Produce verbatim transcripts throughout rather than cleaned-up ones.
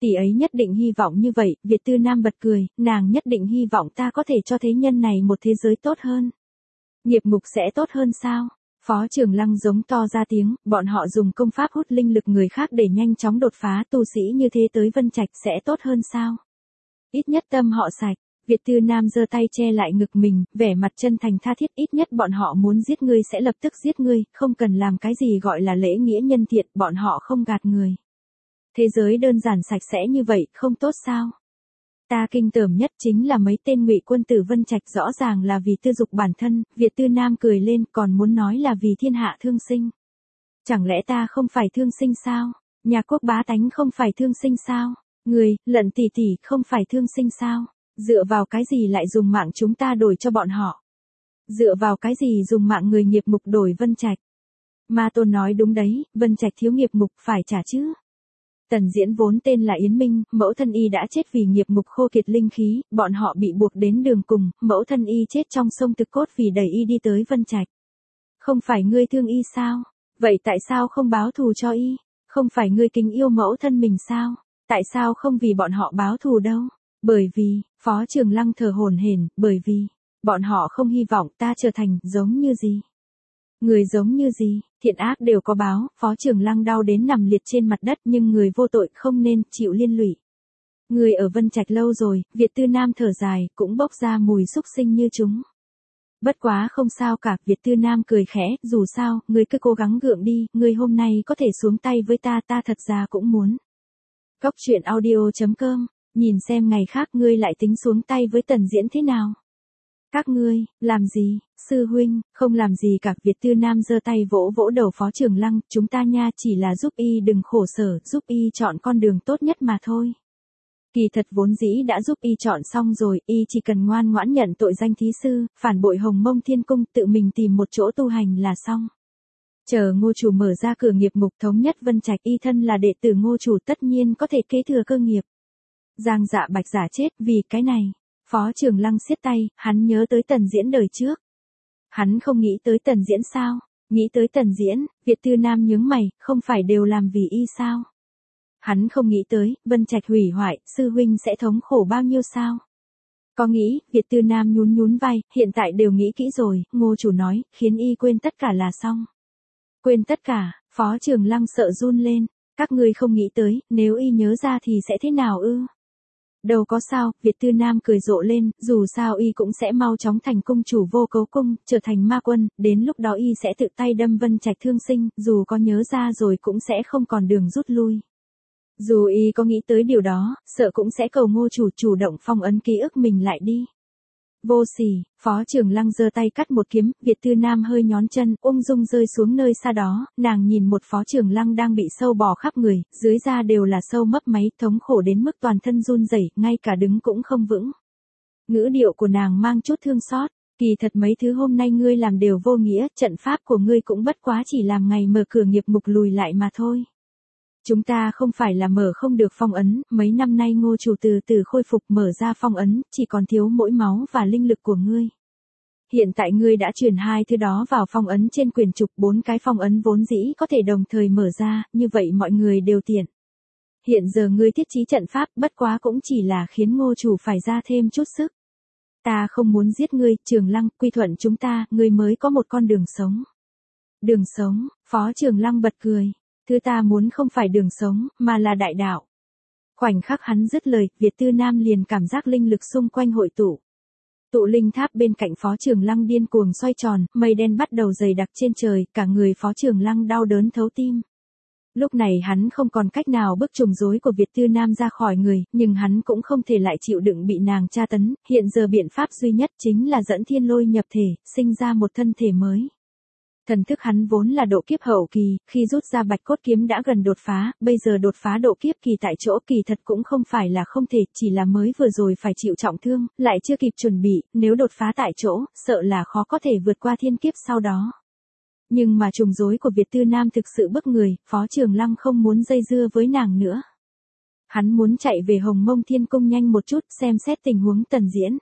Tỷ ấy nhất định hy vọng như vậy, Việt Tư Nam bật cười, nàng nhất định hy vọng ta có thể cho thế nhân này một thế giới tốt hơn. Nghiệp ngục sẽ tốt hơn sao? Phó Trường Lăng giống to ra tiếng, bọn họ dùng công pháp hút linh lực người khác để nhanh chóng đột phá, tu sĩ như thế tới Vân Trạch sẽ tốt hơn sao? Ít nhất tâm họ sạch. Việt Tư Nam giơ tay che lại ngực mình, vẻ mặt chân thành tha thiết, ít nhất bọn họ muốn giết ngươi sẽ lập tức giết ngươi, không cần làm cái gì gọi là lễ nghĩa nhân thiện, bọn họ không gạt người. Thế giới đơn giản sạch sẽ như vậy, không tốt sao? Ta kinh tởm nhất chính là mấy tên ngụy quân tử Vân Trạch rõ ràng là vì tư dục bản thân, Việt Tư Nam cười lên còn muốn nói là vì thiên hạ thương sinh. Chẳng lẽ ta không phải thương sinh sao? Nhà Quốc bá tánh không phải thương sinh sao? Người, Lận tỷ tỷ không phải thương sinh sao? Dựa vào cái gì lại dùng mạng chúng ta đổi cho bọn họ? Dựa vào cái gì dùng mạng người nghiệp ngục đổi Vân Trạch? Ma Tôn nói đúng đấy, Vân Trạch thiếu nghiệp ngục phải trả chứ. Tần Diễn vốn tên là Yến Minh, mẫu thân y đã chết vì nghiệp ngục khô kiệt linh khí, bọn họ bị buộc đến đường cùng, mẫu thân y chết trong sông Thực Cốt vì đẩy y đi tới Vân Trạch. Không phải ngươi thương y sao? Vậy tại sao không báo thù cho y? Không phải ngươi kính yêu mẫu thân mình sao? Tại sao không vì bọn họ báo thù đâu? Bởi vì, Phó Trường Lăng thở hổn hển, bởi vì, bọn họ không hy vọng ta trở thành giống như gì. Người giống như gì, thiện ác đều có báo, Phó Trường Lăng đau đến nằm liệt trên mặt đất nhưng người vô tội không nên chịu liên lụy. Người ở Vân Trạch lâu rồi, Việt Tư Nam thở dài, cũng bốc ra mùi xúc sinh như chúng. Bất quá không sao cả, Việt Tư Nam cười khẽ, dù sao, người cứ cố gắng gượng đi, người hôm nay có thể xuống tay với ta, ta thật ra cũng muốn. Góc truyện audio chấm com, nhìn xem ngày khác ngươi lại tính xuống tay với Tần Diễn thế nào. Các ngươi, làm gì, sư huynh, không làm gì cả, Việt Tư Nam giơ tay vỗ vỗ đầu Phó Trường Lăng, chúng ta nha chỉ là giúp y đừng khổ sở, giúp y chọn con đường tốt nhất mà thôi. Kỳ thật vốn dĩ đã giúp y chọn xong rồi, y chỉ cần ngoan ngoãn nhận tội danh thí sư, phản bội Hồng Mông Thiên Cung, tự mình tìm một chỗ tu hành là xong. Chờ Ngô chủ mở ra cửa nghiệp ngục thống nhất Vân Trạch, y thân là đệ tử Ngô chủ tất nhiên có thể kế thừa cơ nghiệp. Giang Dạ Bạch giả chết vì cái này. Phó Trường Lăng siết tay, hắn nhớ tới Tần Diễn đời trước. Hắn không nghĩ tới Tần Diễn sao? Nghĩ tới Tần Diễn, Việt Tư Nam nhướng mày, không phải đều làm vì y sao? Hắn không nghĩ tới, Vân Trạch hủy hoại, sư huynh sẽ thống khổ bao nhiêu sao? Có nghĩ, Việt Tư Nam nhún nhún vai, hiện tại đều nghĩ kỹ rồi, Ngô chủ nói, khiến y quên tất cả là xong. Quên tất cả, Phó Trường Lăng sợ run lên, các ngươi không nghĩ tới, nếu y nhớ ra thì sẽ thế nào ư? Đâu có sao, Việt Tư Nam cười rộ lên, dù sao y cũng sẽ mau chóng thành cung chủ Vô Cấu Cung, trở thành ma quân, đến lúc đó y sẽ tự tay đâm Vân Trạch thương sinh, dù có nhớ ra rồi cũng sẽ không còn đường rút lui. Dù y có nghĩ tới điều đó, sợ cũng sẽ cầu Ngô chủ chủ động phong ấn ký ức mình lại đi. Vô sỉ, Phó Trường Lăng giơ tay cắt một kiếm, Việt Tư Nam hơi nhón chân, ung dung rơi xuống nơi xa đó, nàng nhìn một Phó Trường Lăng đang bị sâu bò khắp người, dưới da đều là sâu mấp máy, thống khổ đến mức toàn thân run rẩy, ngay cả đứng cũng không vững. Ngữ điệu của nàng mang chút thương xót, kỳ thật mấy thứ hôm nay ngươi làm đều vô nghĩa, trận pháp của ngươi cũng bất quá chỉ làm ngày mở cửa nghiệp ngục lùi lại mà thôi. Chúng ta không phải là mở không được phong ấn, mấy năm nay Ngô chủ từ từ khôi phục mở ra phong ấn, chỉ còn thiếu mỗi máu và linh lực của ngươi. Hiện tại ngươi đã chuyển hai thứ đó vào phong ấn trên quyển trục, bốn cái phong ấn vốn dĩ có thể đồng thời mở ra, như vậy mọi người đều tiện. Hiện giờ ngươi thiết trí trận pháp, bất quá cũng chỉ là khiến Ngô chủ phải ra thêm chút sức. Ta không muốn giết ngươi, Trường Lăng, quy thuận chúng ta, ngươi mới có một con đường sống. Đường sống, Phó Trường Lăng bật cười. Thứ ta muốn không phải đường sống, mà là đại đạo. Khoảnh khắc hắn dứt lời, Việt Tư Nam liền cảm giác linh lực xung quanh hội tụ. Tụ linh tháp bên cạnh Phó Trường Lăng điên cuồng xoay tròn, mây đen bắt đầu dày đặc trên trời, cả người Phó Trường Lăng đau đớn thấu tim. Lúc này hắn không còn cách nào bức trùng rối của Việt Tư Nam ra khỏi người, nhưng hắn cũng không thể lại chịu đựng bị nàng tra tấn, hiện giờ biện pháp duy nhất chính là dẫn thiên lôi nhập thể, sinh ra một thân thể mới. Thần thức hắn vốn là độ kiếp hậu kỳ, khi rút ra bạch cốt kiếm đã gần đột phá, bây giờ đột phá độ kiếp kỳ tại chỗ kỳ thật cũng không phải là không thể, chỉ là mới vừa rồi phải chịu trọng thương, lại chưa kịp chuẩn bị, nếu đột phá tại chỗ, sợ là khó có thể vượt qua thiên kiếp sau đó. Nhưng mà trùng rối của Việt Tư Nam thực sự bức người, Phó Trường Lăng không muốn dây dưa với nàng nữa. Hắn muốn chạy về Hồng Mông Thiên Cung nhanh một chút, xem xét tình huống Tần Diễn.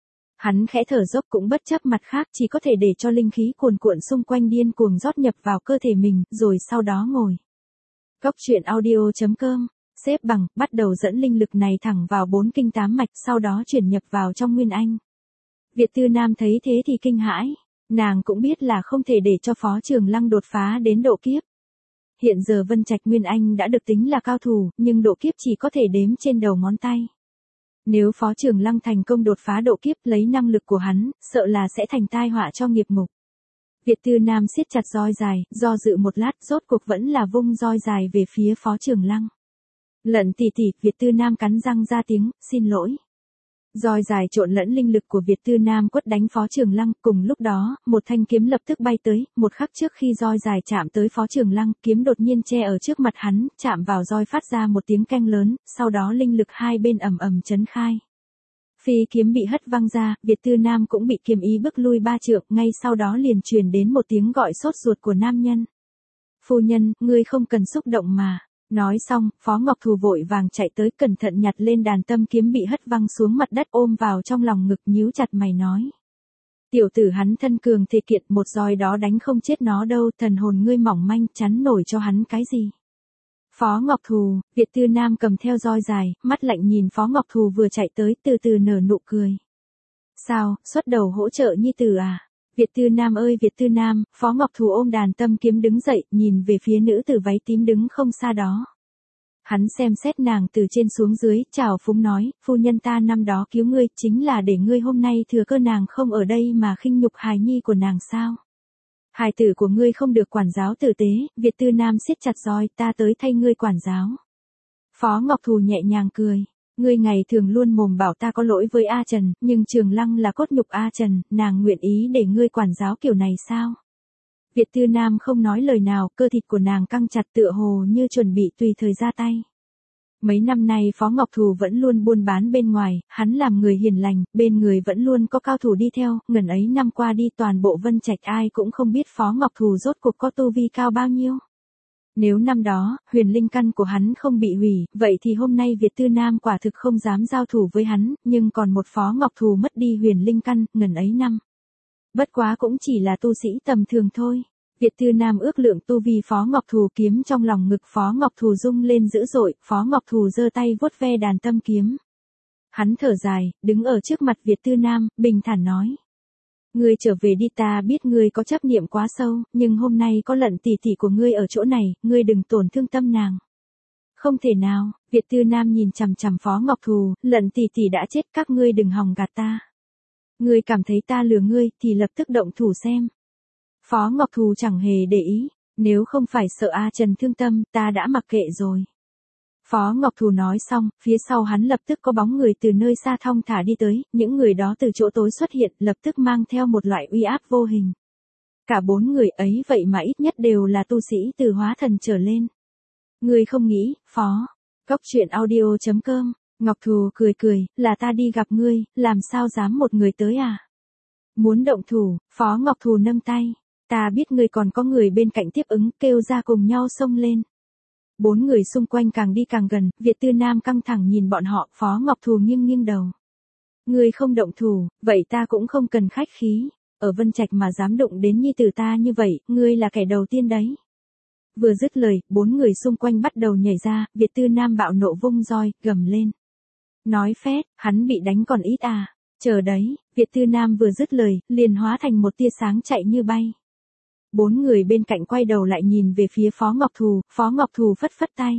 Hắn khẽ thở dốc cũng bất chấp mặt khác, chỉ có thể để cho linh khí cuồn cuộn xung quanh điên cuồng rót nhập vào cơ thể mình, rồi sau đó ngồi. Góc truyện audio chấm com xếp bằng, bắt đầu dẫn linh lực này thẳng vào bốn kinh tám mạch, sau đó chuyển nhập vào trong Nguyên Anh. Việt Tư Nam thấy thế thì kinh hãi, nàng cũng biết là không thể để cho Phó Trường Lăng đột phá đến độ kiếp. Hiện giờ Vân Trạch Nguyên Anh đã được tính là cao thủ, nhưng độ kiếp chỉ có thể đếm trên đầu ngón tay. Nếu Phó Trường Lăng thành công đột phá độ kiếp lấy năng lực của hắn, sợ là sẽ thành tai họa cho nghiệp ngục. Việt Tư Nam siết chặt roi dài, do dự một lát, rốt cuộc vẫn là vung roi dài về phía Phó Trường Lăng. Lận tỷ tỷ, Việt Tư Nam cắn răng ra tiếng, xin lỗi. Roi dài trộn lẫn linh lực của Việt Tư Nam quất đánh Phó Trường Lăng, cùng lúc đó, một thanh kiếm lập tức bay tới, một khắc trước khi roi dài chạm tới Phó Trường Lăng, kiếm đột nhiên che ở trước mặt hắn, chạm vào roi phát ra một tiếng keng lớn, sau đó linh lực hai bên ầm ầm chấn khai. Phi kiếm bị hất văng ra, Việt Tư Nam cũng bị kiếm ý bức lui ba trượng, ngay sau đó liền truyền đến một tiếng gọi sốt ruột của nam nhân. Phu nhân, ngươi không cần xúc động mà. Nói xong, Phó Ngọc Thù vội vàng chạy tới, cẩn thận nhặt lên đàn tâm kiếm bị hất văng xuống mặt đất, ôm vào trong lòng ngực, nhíu chặt mày nói. Tiểu tử hắn thân cường thể kiện, một roi đó đánh không chết nó đâu, thần hồn ngươi mỏng manh, chắn nổi cho hắn cái gì. Phó Ngọc Thù, Việt Tư Nam cầm theo roi dài, mắt lạnh nhìn Phó Ngọc Thù vừa chạy tới, từ từ nở nụ cười. Sao, xuất đầu hỗ trợ nhi tử à? Việt Tư Nam ơi Việt Tư Nam, Phó Ngọc Thù ôm đàn tâm kiếm đứng dậy, nhìn về phía nữ tử váy tím đứng không xa đó. Hắn xem xét nàng từ trên xuống dưới, chào phúng nói, phu nhân ta năm đó cứu ngươi, chính là để ngươi hôm nay thừa cơ nàng không ở đây mà khinh nhục hài nhi của nàng sao? Hài tử của ngươi không được quản giáo tử tế, Việt Tư Nam siết chặt roi, ta tới thay ngươi quản giáo. Phó Ngọc Thù nhẹ nhàng cười. Ngươi ngày thường luôn mồm bảo ta có lỗi với A Trần, nhưng Trường Lăng là cốt nhục A Trần, nàng nguyện ý để ngươi quản giáo kiểu này sao? Việt Tư Nam không nói lời nào, cơ thịt của nàng căng chặt tựa hồ như chuẩn bị tùy thời ra tay. Mấy năm nay Phó Ngọc Thù vẫn luôn buôn bán bên ngoài, hắn làm người hiền lành, bên người vẫn luôn có cao thủ đi theo, ngần ấy năm qua đi toàn bộ Vân Trạch ai cũng không biết Phó Ngọc Thù rốt cuộc có tu vi cao bao nhiêu. Nếu năm đó, huyền linh căn của hắn không bị hủy, vậy thì hôm nay Việt Tư Nam quả thực không dám giao thủ với hắn, nhưng còn một Phó Ngọc Thù mất đi huyền linh căn, ngần ấy năm. Bất quá cũng chỉ là tu sĩ tầm thường thôi. Việt Tư Nam ước lượng tu vi Phó Ngọc Thù, kiếm trong lòng ngực Phó Ngọc Thù rung lên dữ dội, Phó Ngọc Thù giơ tay vuốt ve đàn tâm kiếm. Hắn thở dài, đứng ở trước mặt Việt Tư Nam, bình thản nói. Ngươi trở về đi, ta biết ngươi có chấp niệm quá sâu, nhưng hôm nay có Lận tỷ tỷ của ngươi ở chỗ này, ngươi đừng tổn thương tâm nàng. Không thể nào, Việt Tư Nam nhìn chằm chằm Phó Ngọc Thù, Lận tỷ tỷ đã chết, các ngươi đừng hòng gạt ta. Ngươi cảm thấy ta lừa ngươi, thì lập tức động thủ xem. Phó Ngọc Thù chẳng hề để ý, nếu không phải sợ A Trần thương tâm, ta đã mặc kệ rồi. Phó Ngọc Thù nói xong, phía sau hắn lập tức có bóng người từ nơi xa thong thả đi tới, những người đó từ chỗ tối xuất hiện, lập tức mang theo một loại uy áp vô hình. Cả bốn người ấy vậy mà ít nhất đều là tu sĩ từ hóa thần trở lên. Ngươi không nghĩ, Phó. Góc truyện audio chấm com, Ngọc Thù cười cười, là ta đi gặp ngươi, làm sao dám một người tới à? Muốn động thủ, Phó Ngọc Thù nâng tay. Ta biết ngươi còn có người bên cạnh tiếp ứng, kêu ra cùng nhau xông lên. Bốn người xung quanh càng đi càng gần, Việt Tư Nam căng thẳng nhìn bọn họ, Phó Ngọc Thù nghiêng nghiêng đầu. Ngươi không động thủ, vậy ta cũng không cần khách khí, ở Vân Trạch mà dám đụng đến nhi tử ta như vậy, ngươi là kẻ đầu tiên đấy. Vừa dứt lời, bốn người xung quanh bắt đầu nhảy ra, Việt Tư Nam bạo nộ vung roi, gầm lên. Nói phét, hắn bị đánh còn ít à, chờ đấy, Việt Tư Nam vừa dứt lời, liền hóa thành một tia sáng chạy như bay. Bốn người bên cạnh quay đầu lại nhìn về phía Phó Ngọc Thù, Phó Ngọc Thù phất phất tay.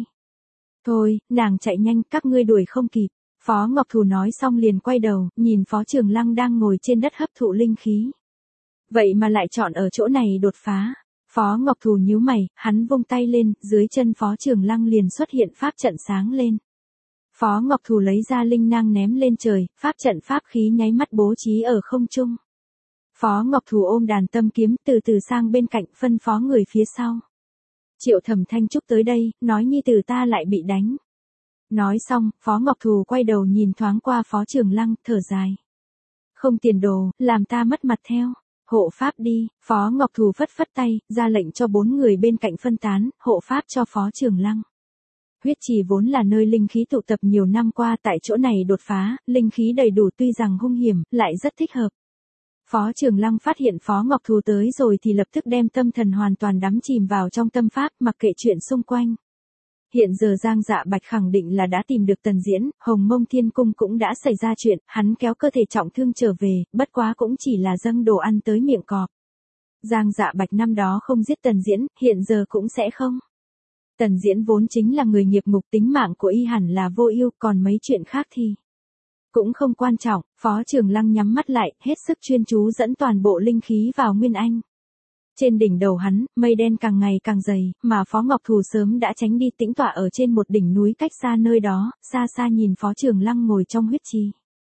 Thôi, nàng chạy nhanh, các ngươi đuổi không kịp. Phó Ngọc Thù nói xong liền quay đầu, nhìn Phó Trường Lăng đang ngồi trên đất hấp thụ linh khí. Vậy mà lại chọn ở chỗ này đột phá. Phó Ngọc Thù nhíu mày, hắn vung tay lên, dưới chân Phó Trường Lăng liền xuất hiện pháp trận sáng lên. Phó Ngọc Thù lấy ra linh năng ném lên trời, pháp trận pháp khí nháy mắt bố trí ở không trung. Phó Ngọc Thù ôm đàn tâm kiếm từ từ sang bên cạnh, phân phó người phía sau. Triệu Thẩm Thanh Trúc tới đây, nói nhi tử ta lại bị đánh. Nói xong, Phó Ngọc Thù quay đầu nhìn thoáng qua Phó Trường Lăng, thở dài. Không tiền đồ, làm ta mất mặt theo. Hộ pháp đi, Phó Ngọc Thù phất phất tay, ra lệnh cho bốn người bên cạnh phân tán, hộ pháp cho Phó Trường Lăng. Huyết trì vốn là nơi linh khí tụ tập nhiều năm qua, tại chỗ này đột phá, linh khí đầy đủ tuy rằng hung hiểm, lại rất thích hợp. Phó Trường Lăng phát hiện Phó Ngọc Thù tới rồi thì lập tức đem tâm thần hoàn toàn đắm chìm vào trong tâm pháp, mặc kệ chuyện xung quanh. Hiện giờ Giang Dạ Bạch khẳng định là đã tìm được Tần Diễn, Hồng Mông Thiên Cung cũng đã xảy ra chuyện, hắn kéo cơ thể trọng thương trở về, bất quá cũng chỉ là dâng đồ ăn tới miệng cọp. Giang Dạ Bạch năm đó không giết Tần Diễn, hiện giờ cũng sẽ không. Tần Diễn vốn chính là người nghiệp ngục, tính mạng của y hẳn là vô ưu, còn mấy chuyện khác thì cũng không quan trọng. Phó Trường Lăng nhắm mắt lại, hết sức chuyên chú dẫn toàn bộ linh khí vào Nguyên Anh. Trên đỉnh đầu hắn, mây đen càng ngày càng dày, mà Phó Ngọc Thù sớm đã tránh đi tĩnh tọa ở trên một đỉnh núi cách xa nơi đó, xa xa nhìn Phó Trường Lăng ngồi trong huyết trì.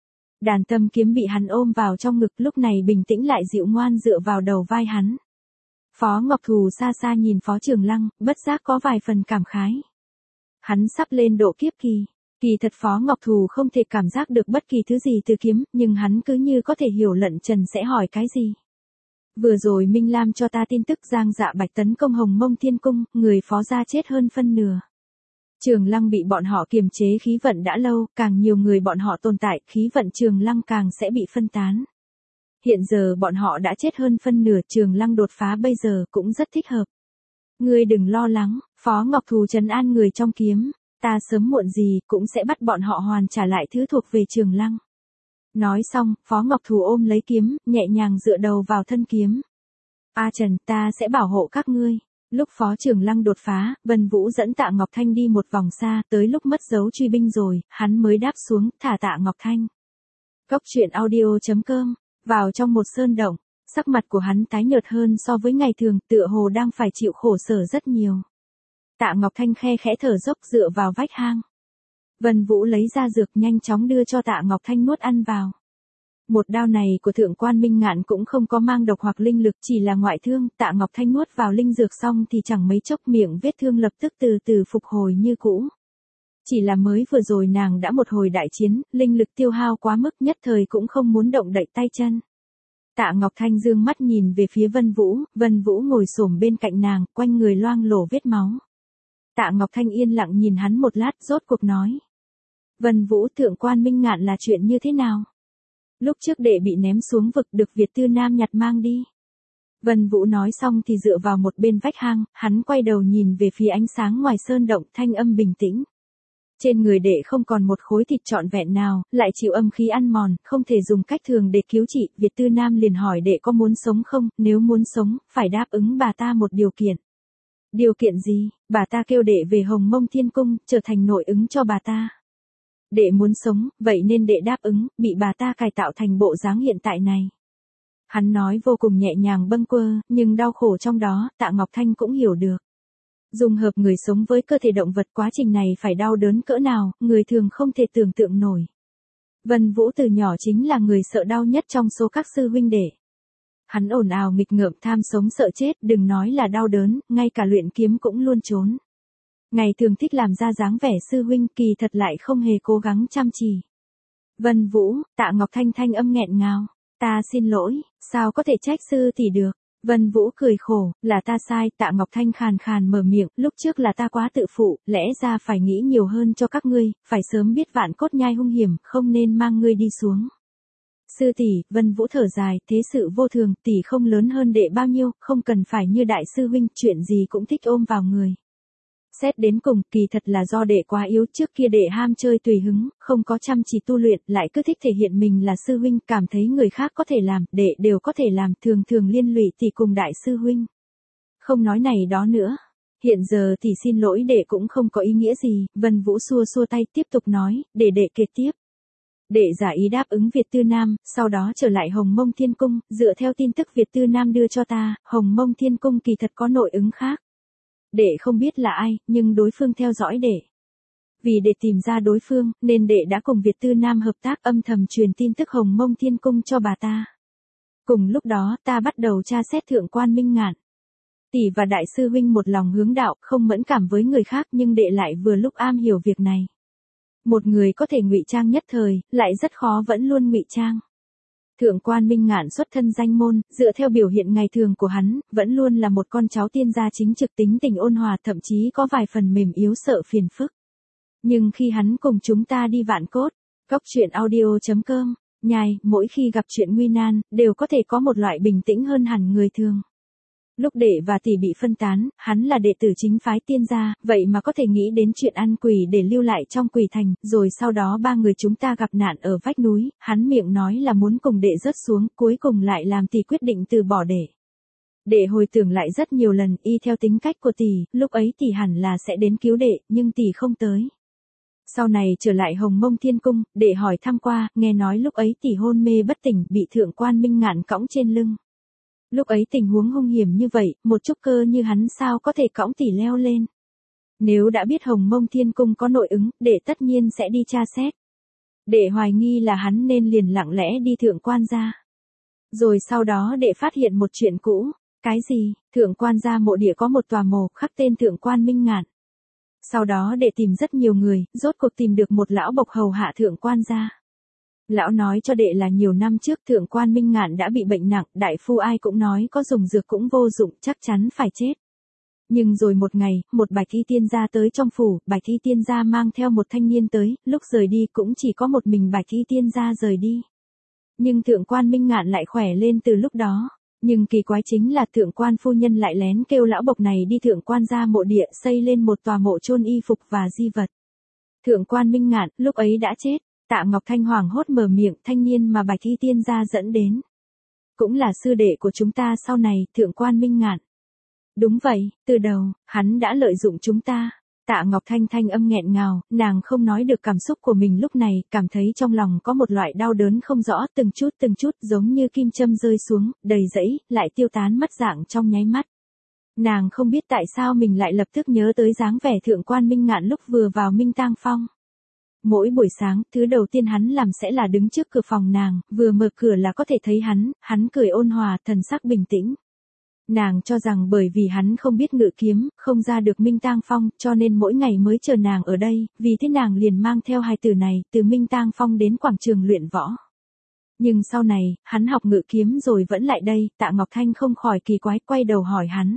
Đàn tâm kiếm bị hắn ôm vào trong ngực, lúc này bình tĩnh lại dịu ngoan dựa vào đầu vai hắn. Phó Ngọc Thù xa xa nhìn Phó Trường Lăng, bất giác có vài phần cảm khái. Hắn sắp lên độ kiếp kỳ. Kỳ thật Phó Ngọc Thù không thể cảm giác được bất kỳ thứ gì từ kiếm, nhưng hắn cứ như có thể hiểu lận Trần sẽ hỏi cái gì. Vừa rồi Minh Lam cho ta tin tức Giang Dạ Bạch tấn công Hồng Mông Thiên Cung, người Phó gia chết hơn phân nửa. Trường Lăng bị bọn họ kiềm chế khí vận đã lâu, càng nhiều người bọn họ tồn tại, khí vận Trường Lăng càng sẽ bị phân tán. Hiện giờ bọn họ đã chết hơn phân nửa, Trường Lăng đột phá bây giờ cũng rất thích hợp. Ngươi đừng lo lắng, Phó Ngọc Thù trấn an người trong kiếm, ta sớm muộn gì cũng sẽ bắt bọn họ hoàn trả lại thứ thuộc về Trường Lăng. Nói xong, Phó Ngọc Thù ôm lấy kiếm, nhẹ nhàng dựa đầu vào thân kiếm. A Trần, ta sẽ bảo hộ các ngươi. Lúc Phó Trường Lăng đột phá, Vân Vũ dẫn Tạ Ngọc Thanh đi một vòng xa, tới lúc mất dấu truy binh rồi, hắn mới đáp xuống, thả Tạ Ngọc Thanh. Cốc truyện audio chấm com, vào trong một sơn động, sắc mặt của hắn tái nhợt hơn so với ngày thường, tựa hồ đang phải chịu khổ sở rất nhiều. Tạ Ngọc Thanh khe khẽ thở dốc dựa vào vách hang. Vân Vũ lấy ra dược nhanh chóng đưa cho Tạ Ngọc Thanh nuốt ăn vào. Một đao này của Thượng Quan Minh Ngạn cũng không có mang độc hoặc linh lực, chỉ là ngoại thương. Tạ Ngọc Thanh nuốt vào linh dược xong thì chẳng mấy chốc miệng vết thương lập tức từ từ phục hồi như cũ. Chỉ là mới vừa rồi nàng đã một hồi đại chiến, linh lực tiêu hao quá mức, nhất thời cũng không muốn động đậy tay chân. Tạ Ngọc Thanh dương mắt nhìn về phía Vân Vũ, Vân Vũ ngồi xổm bên cạnh nàng, quanh người loang lổ vết máu. Tạ Ngọc Thanh yên lặng nhìn hắn một lát, rốt cuộc nói. Vân Vũ, Thượng Quan Minh Ngạn là chuyện như thế nào? Lúc trước đệ bị ném xuống vực được Việt Tư Nam nhặt mang đi. Vân Vũ nói xong thì dựa vào một bên vách hang, hắn quay đầu nhìn về phía ánh sáng ngoài sơn động, thanh âm bình tĩnh. Trên người đệ không còn một khối thịt trọn vẹn nào, lại chịu âm khí ăn mòn, không thể dùng cách thường để cứu trị. Việt Tư Nam liền hỏi đệ có muốn sống không, nếu muốn sống, phải đáp ứng bà ta một điều kiện. Điều kiện gì? Bà ta kêu đệ về Hồng Mông Thiên Cung, trở thành nội ứng cho bà ta. Đệ muốn sống, vậy nên đệ đáp ứng, bị bà ta cải tạo thành bộ dáng hiện tại này. Hắn nói vô cùng nhẹ nhàng bâng quơ, nhưng đau khổ trong đó, Tạ Ngọc Thanh cũng hiểu được. Dùng hợp người sống với cơ thể động vật, quá trình này phải đau đớn cỡ nào, người thường không thể tưởng tượng nổi. Vân Vũ từ nhỏ chính là người sợ đau nhất trong số các sư huynh đệ. Hắn ồn ào nghịch ngợm, tham sống sợ chết, đừng nói là đau đớn, ngay cả luyện kiếm cũng luôn trốn. Ngày thường thích làm ra dáng vẻ sư huynh, kỳ thật lại không hề cố gắng chăm chỉ. Vân Vũ, Tạ Ngọc Thanh thanh âm nghẹn ngào, ta xin lỗi, sao có thể trách sư tỷ được. Vân Vũ cười khổ, là ta sai. Tạ Ngọc Thanh khàn khàn mở miệng, lúc trước là ta quá tự phụ, lẽ ra phải nghĩ nhiều hơn cho các ngươi, phải sớm biết Vạn Cốt Nhai hung hiểm, không nên mang ngươi đi xuống. Sư tỷ, Vân Vũ thở dài, thế sự vô thường, tỷ không lớn hơn đệ bao nhiêu, không cần phải như đại sư huynh, chuyện gì cũng thích ôm vào người. Xét đến cùng, kỳ thật là do đệ quá yếu, trước kia đệ ham chơi tùy hứng, không có chăm chỉ tu luyện, lại cứ thích thể hiện mình là sư huynh, cảm thấy người khác có thể làm, đệ đều có thể làm, thường thường liên lụy tỷ cùng đại sư huynh. Không nói này đó nữa. Hiện giờ tỷ xin lỗi đệ cũng không có ý nghĩa gì. Vân Vũ xua xua tay tiếp tục nói, để đệ kể tiếp. Đệ giả ý đáp ứng Việt Tư Nam, sau đó trở lại Hồng Mông Thiên Cung, dựa theo tin tức Việt Tư Nam đưa cho ta, Hồng Mông Thiên Cung kỳ thật có nội ứng khác. Đệ không biết là ai, nhưng đối phương theo dõi đệ. Vì để tìm ra đối phương, nên đệ đã cùng Việt Tư Nam hợp tác, âm thầm truyền tin tức Hồng Mông Thiên Cung cho bà ta. Cùng lúc đó, ta bắt đầu tra xét Thượng Quan Minh Ngạn. Tỷ và đại sư huynh một lòng hướng đạo, không mẫn cảm với người khác, nhưng đệ lại vừa lúc am hiểu việc này. Một người có thể ngụy trang nhất thời, lại rất khó vẫn luôn ngụy trang. Thượng Quan Minh Ngạn xuất thân danh môn, dựa theo biểu hiện ngày thường của hắn, vẫn luôn là một con cháu tiên gia chính trực, tính tình ôn hòa, thậm chí có vài phần mềm yếu sợ phiền phức. Nhưng khi hắn cùng chúng ta đi Vạn Cốt, cốc truyện audio chấm com, nhai, mỗi khi gặp chuyện nguy nan, đều có thể có một loại bình tĩnh hơn hẳn người thường. Lúc đệ và tỷ bị phân tán, hắn là đệ tử chính phái Tiên gia, vậy mà có thể nghĩ đến chuyện ăn quỷ để lưu lại trong quỷ thành, rồi sau đó ba người chúng ta gặp nạn ở vách núi, hắn miệng nói là muốn cùng đệ rớt xuống, cuối cùng lại làm tỷ quyết định từ bỏ đệ. Đệ hồi tưởng lại rất nhiều lần, y theo tính cách của tỷ, lúc ấy tỷ hẳn là sẽ đến cứu đệ, nhưng tỷ không tới. Sau này trở lại Hồng Mông Thiên Cung, đệ hỏi thăm qua, nghe nói lúc ấy tỷ hôn mê bất tỉnh, bị Thượng Quan Minh Ngạn cõng trên lưng. Lúc ấy tình huống hung hiểm như vậy, một trúc cơ như hắn sao có thể cõng tỷ leo lên. Nếu đã biết Hồng Mông Thiên Cung có nội ứng, đệ tất nhiên sẽ đi tra xét. Đệ hoài nghi là hắn nên liền lặng lẽ đi Thượng Quan gia. Rồi sau đó đệ phát hiện một chuyện cũ. Cái gì? Thượng Quan gia mộ địa có một tòa mộ khắc tên Thượng Quan Minh Ngạn. Sau đó đệ tìm rất nhiều người, rốt cuộc tìm được một lão bộc hầu hạ Thượng Quan gia. Lão nói cho đệ là nhiều năm trước Thượng Quan Minh Ngạn đã bị bệnh nặng, đại phu ai cũng nói có dùng dược cũng vô dụng, chắc chắn phải chết. Nhưng rồi một ngày, một Bạch Y tiên gia tới trong phủ, Bạch Y tiên gia mang theo một thanh niên tới, lúc rời đi cũng chỉ có một mình Bạch Y tiên gia rời đi. Nhưng Thượng Quan Minh Ngạn lại khỏe lên từ lúc đó. Nhưng kỳ quái chính là Thượng Quan phu nhân lại lén kêu lão bộc này đi Thượng Quan gia mộ địa xây lên một tòa mộ chôn y phục và di vật. Thượng Quan Minh Ngạn lúc ấy đã chết. Tạ Ngọc Thanh hoảng hốt mở miệng, thanh niên mà Bạch Y tiên gia dẫn đến. Cũng là sư đệ của chúng ta sau này, Thượng Quan Minh Ngạn. Đúng vậy, từ đầu, hắn đã lợi dụng chúng ta. Tạ Ngọc Thanh thanh âm nghẹn ngào, nàng không nói được cảm xúc của mình lúc này, cảm thấy trong lòng có một loại đau đớn không rõ, từng chút từng chút giống như kim châm rơi xuống, đầy rẫy, lại tiêu tán mất dạng trong nháy mắt. Nàng không biết tại sao mình lại lập tức nhớ tới dáng vẻ Thượng Quan Minh Ngạn lúc vừa vào Minh Tang Phong. Mỗi buổi sáng, thứ đầu tiên hắn làm sẽ là đứng trước cửa phòng nàng, vừa mở cửa là có thể thấy hắn, hắn cười ôn hòa, thần sắc bình tĩnh. Nàng cho rằng bởi vì hắn không biết ngự kiếm, không ra được Minh Tang Phong, cho nên mỗi ngày mới chờ nàng ở đây, vì thế nàng liền mang theo hai từ này, từ Minh Tang Phong đến quảng trường luyện võ. Nhưng sau này, hắn học ngự kiếm rồi vẫn lại đây, Tạ Ngọc Thanh không khỏi kỳ quái, quay đầu hỏi hắn.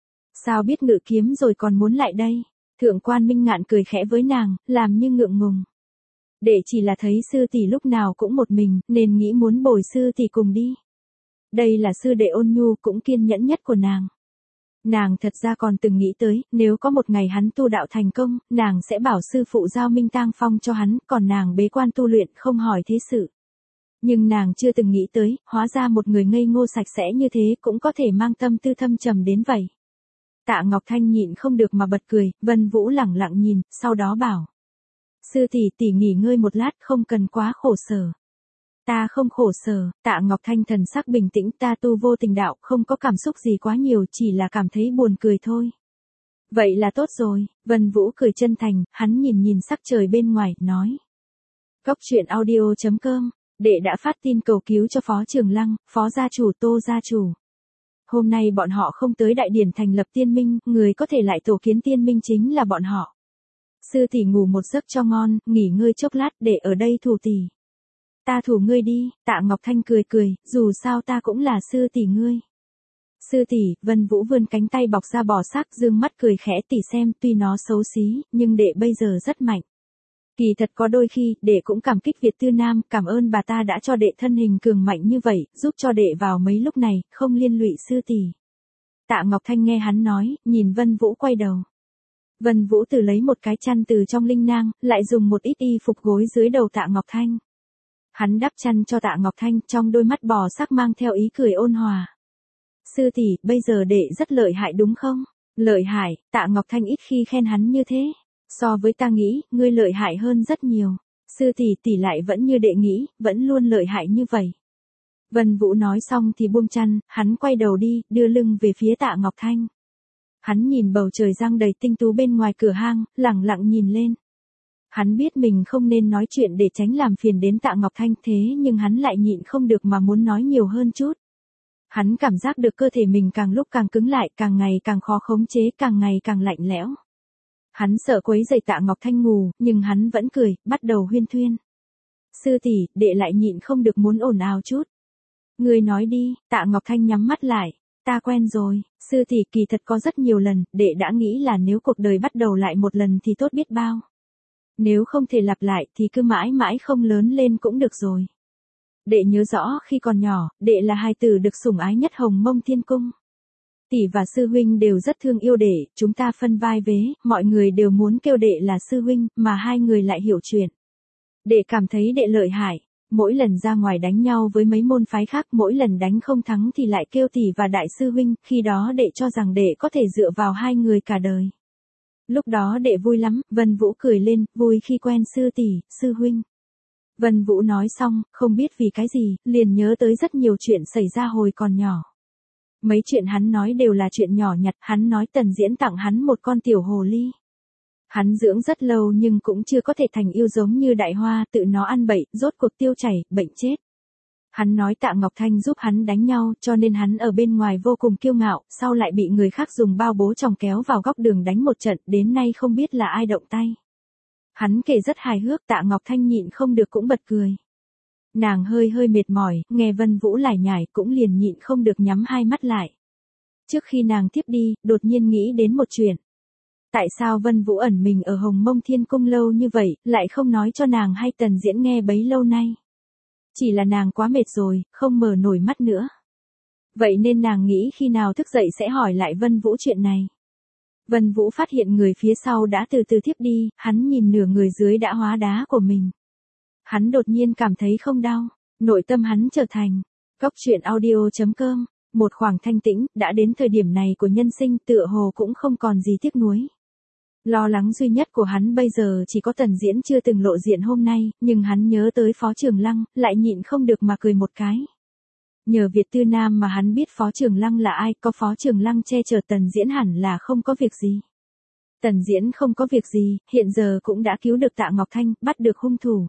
Sao biết ngự kiếm rồi còn muốn lại đây? Thượng Quan Minh Ngạn cười khẽ với nàng, làm như ngượng ngùng. Đệ chỉ là thấy sư tỷ lúc nào cũng một mình, nên nghĩ muốn bồi sư tỷ cùng đi. Đây là sư đệ ôn nhu cũng kiên nhẫn nhất của nàng. Nàng thật ra còn từng nghĩ tới, nếu có một ngày hắn tu đạo thành công, nàng sẽ bảo sư phụ giao Minh Tang Phong cho hắn, còn nàng bế quan tu luyện không hỏi thế sự. Nhưng nàng chưa từng nghĩ tới, hóa ra một người ngây ngô sạch sẽ như thế cũng có thể mang tâm tư thâm trầm đến vậy. Tạ Ngọc Thanh nhịn không được mà bật cười, Vân Vũ lẳng lặng nhìn, sau đó bảo. Sư tỷ tỷ nghỉ ngơi một lát, không cần quá khổ sở. Ta không khổ sở, Tạ Ngọc Thanh thần sắc bình tĩnh, ta tu vô tình đạo, không có cảm xúc gì quá nhiều, chỉ là cảm thấy buồn cười thôi. Vậy là tốt rồi, Vân Vũ cười chân thành, hắn nhìn nhìn sắc trời bên ngoài, nói. Góc truyện audio chấm com, đệ đã phát tin cầu cứu cho Phó Trường Lăng, Phó gia chủ Tô gia chủ. Hôm nay bọn họ không tới đại điển thành lập tiên minh, người có thể lại tổ kiến tiên minh chính là bọn họ. Sư tỷ ngủ một giấc cho ngon, nghỉ ngơi chốc lát để ở đây thủ tỷ. Ta thủ ngươi đi, Tạ Ngọc Thanh cười cười, dù sao ta cũng là sư tỷ ngươi. Sư tỷ, Vân Vũ vươn cánh tay bọc ra bò sắc dương mắt cười khẽ tỷ xem tuy nó xấu xí, nhưng đệ bây giờ rất mạnh. Kỳ thật có đôi khi, đệ cũng cảm kích Việt Tư Nam, cảm ơn bà ta đã cho đệ thân hình cường mạnh như vậy, giúp cho đệ vào mấy lúc này, không liên lụy sư tỷ. Tạ Ngọc Thanh nghe hắn nói, nhìn Vân Vũ quay đầu. Vân Vũ từ lấy một cái chăn từ trong linh nang, lại dùng một ít y phục gối dưới đầu Tạ Ngọc Thanh. Hắn đắp chăn cho Tạ Ngọc Thanh, trong đôi mắt bò sắc mang theo ý cười ôn hòa. Sư tỷ, bây giờ đệ rất lợi hại đúng không? Lợi hại, Tạ Ngọc Thanh ít khi khen hắn như thế. So với ta nghĩ, ngươi lợi hại hơn rất nhiều. Sư tỷ tỷ lại vẫn như đệ nghĩ, vẫn luôn lợi hại như vậy. Vân Vũ nói xong thì buông chăn, hắn quay đầu đi, đưa lưng về phía Tạ Ngọc Thanh. Hắn nhìn bầu trời giăng đầy tinh tú bên ngoài cửa hang, lẳng lặng nhìn lên. Hắn biết mình không nên nói chuyện để tránh làm phiền đến Tạ Ngọc Thanh thế nhưng hắn lại nhịn không được mà muốn nói nhiều hơn chút. Hắn cảm giác được cơ thể mình càng lúc càng cứng lại, càng ngày càng khó khống chế, càng ngày càng lạnh lẽo. Hắn sợ quấy rầy Tạ Ngọc Thanh ngủ, nhưng hắn vẫn cười, bắt đầu huyên thuyên. Sư tỷ, đệ lại nhịn không được muốn ồn ào chút. Ngươi nói đi, Tạ Ngọc Thanh nhắm mắt lại. Ta quen rồi, sư tỷ kỳ thật có rất nhiều lần, đệ đã nghĩ là nếu cuộc đời bắt đầu lại một lần thì tốt biết bao. Nếu không thể lặp lại thì cứ mãi mãi không lớn lên cũng được rồi. Đệ nhớ rõ khi còn nhỏ, đệ là hài tử được sủng ái nhất Hồng Mông Thiên Cung. Tỷ và sư huynh đều rất thương yêu đệ, chúng ta phân vai vế, mọi người đều muốn kêu đệ là sư huynh, mà hai người lại hiểu chuyện. Đệ cảm thấy đệ lợi hại, mỗi lần ra ngoài đánh nhau với mấy môn phái khác, mỗi lần đánh không thắng thì lại kêu tỷ và đại sư huynh, khi đó đệ cho rằng đệ có thể dựa vào hai người cả đời. Lúc đó đệ vui lắm, Vân Vũ cười lên, vui khi quen sư tỷ, sư huynh. Vân Vũ nói xong, không biết vì cái gì, liền nhớ tới rất nhiều chuyện xảy ra hồi còn nhỏ. Mấy chuyện hắn nói đều là chuyện nhỏ nhặt, hắn nói Tần Diễn tặng hắn một con tiểu hồ ly. Hắn dưỡng rất lâu nhưng cũng chưa có thể thành yêu giống như Đại Hoa, tự nó ăn bậy, rốt cuộc tiêu chảy, bệnh chết. Hắn nói Tạ Ngọc Thanh giúp hắn đánh nhau, cho nên hắn ở bên ngoài vô cùng kiêu ngạo, sau lại bị người khác dùng bao bố chồng kéo vào góc đường đánh một trận, đến nay không biết là ai động tay. Hắn kể rất hài hước, Tạ Ngọc Thanh nhịn không được cũng bật cười. Nàng hơi hơi mệt mỏi, nghe Vân Vũ lải nhải cũng liền nhịn không được nhắm hai mắt lại. Trước khi nàng tiếp đi, đột nhiên nghĩ đến một chuyện. Tại sao Vân Vũ ẩn mình ở Hồng Mông Thiên Cung lâu như vậy, lại không nói cho nàng hay Tần Diễn nghe bấy lâu nay? Chỉ là nàng quá mệt rồi, không mở nổi mắt nữa. Vậy nên nàng nghĩ khi nào thức dậy sẽ hỏi lại Vân Vũ chuyện này. Vân Vũ phát hiện người phía sau đã từ từ thiếp đi, hắn nhìn nửa người dưới đã hóa đá của mình. Hắn đột nhiên cảm thấy không đau, nội tâm hắn trở thành góc truyện audio chấm com, một khoảng thanh tĩnh, đã đến thời điểm này của nhân sinh tựa hồ cũng không còn gì tiếc nuối. Lo lắng duy nhất của hắn bây giờ chỉ có Tần Diễn chưa từng lộ diện hôm nay, nhưng hắn nhớ tới Phó Trường Lăng, lại nhịn không được mà cười một cái. Nhờ Việt Tư Nam mà hắn biết Phó Trường Lăng là ai, có Phó Trường Lăng che chở Tần Diễn hẳn là không có việc gì. Tần Diễn không có việc gì, hiện giờ cũng đã cứu được Tạ Ngọc Thanh, bắt được hung thủ.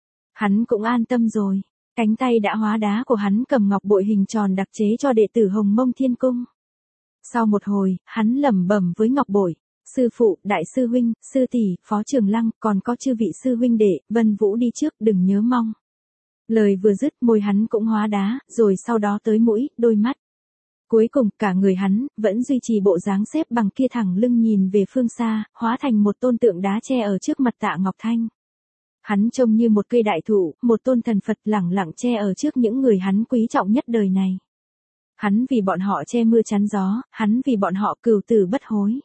Hắn cũng an tâm rồi, cánh tay đã hóa đá của hắn cầm ngọc bội hình tròn đặc chế cho đệ tử Hồng Mông Thiên Cung. Sau một hồi, hắn lẩm bẩm với ngọc bội. Sư phụ, đại sư huynh, sư tỷ, Phó Trường Lăng, còn có chư vị sư huynh đệ, Vân Vũ đi trước, đừng nhớ mong. Lời vừa dứt, môi hắn cũng hóa đá, rồi sau đó tới mũi, đôi mắt. Cuối cùng, cả người hắn, vẫn duy trì bộ dáng xếp bằng kia thẳng lưng nhìn về phương xa, hóa thành một tôn tượng đá che ở trước mặt Tạ Ngọc Thanh. Hắn trông như một cây đại thụ, một tôn thần Phật lẳng lặng che ở trước những người hắn quý trọng nhất đời này. Hắn vì bọn họ che mưa chắn gió, hắn vì bọn họ cừu tử bất hối.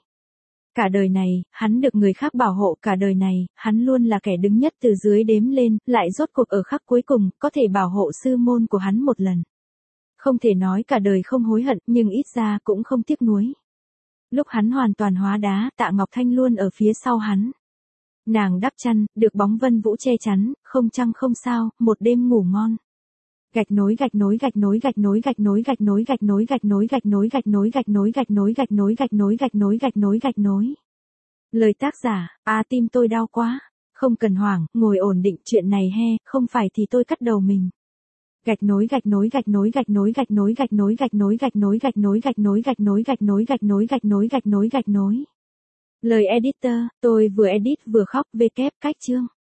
Cả đời này, hắn được người khác bảo hộ, cả đời này, hắn luôn là kẻ đứng nhất từ dưới đếm lên, lại rốt cuộc ở khắc cuối cùng, có thể bảo hộ sư môn của hắn một lần. Không thể nói cả đời không hối hận, nhưng ít ra cũng không tiếc nuối. Lúc hắn hoàn toàn hóa đá, Tạ Ngọc Thanh luôn ở phía sau hắn. Nàng đắp chăn, được bóng Vân Vũ che chắn, không trăng không sao, một đêm ngủ ngon. Gạch nối gạch nối gạch nối gạch nối gạch nối gạch nối gạch nối gạch nối gạch nối gạch nối gạch nối gạch nối gạch nối gạch nối gạch nối gạch nối gạch nối. Lời tác giả, a tim tôi đau quá. Không cần hoảng, ngồi ổn định, chuyện này he, không phải thì tôi cắt đầu mình. Gạch nối gạch nối gạch nối gạch nối gạch nối gạch nối gạch nối gạch nối gạch nối gạch nối gạch nối gạch nối gạch nối gạch nối gạch nối gạch nối. Lời editor, tôi vừa edit vừa khóc, vê kép cách chương.